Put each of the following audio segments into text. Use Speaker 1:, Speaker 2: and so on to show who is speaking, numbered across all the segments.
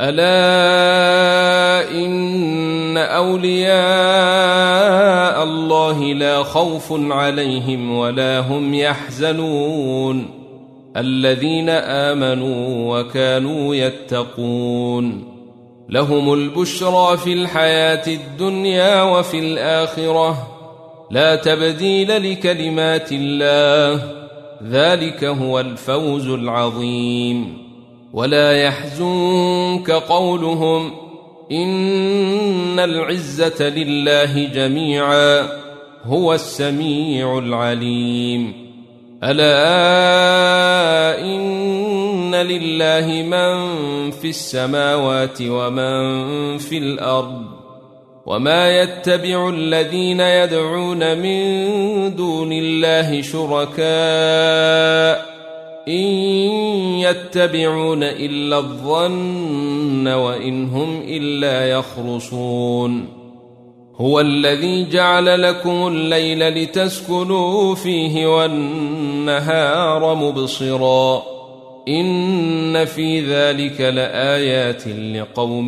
Speaker 1: ألا إن أولياء الله لا خوف عليهم ولا هم يحزنون الذين آمنوا وكانوا يتقون لهم البشرى في الحياة الدنيا وفي الآخرة لا تبديل لكلمات الله ذلك هو الفوز العظيم ولا يحزنك قولهم إن العزة لله جميعا هو السميع العليم ألا إن لله من في السماوات ومن في الأرض وما يتبع الذين يدعون من دون الله شركاء إن يتبعون إلا الظن وإن هم إلا يخرصون هو الذي جعل لكم الليل لتسكنوا فيه والنهار مبصرا إن في ذلك لآيات لقوم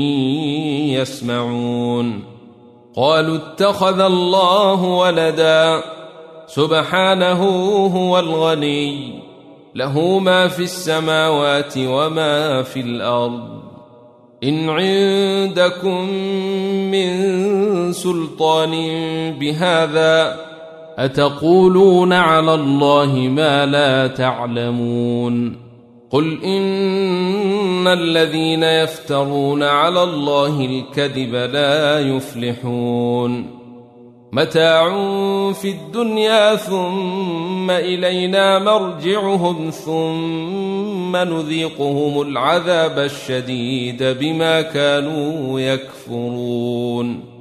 Speaker 1: يسمعون قالوا اتخذ الله ولدا سبحانه هو الغني له ما في السماوات وما في الأرض إن عندكم من سلطان بهذا أتقولون على الله ما لا تعلمون قل إن الذين يفترون على الله الكذب لا يفلحون متاع في الدنيا ثم إلينا مرجعهم ثم نذيقهم العذاب الشديد بما كانوا يكفرون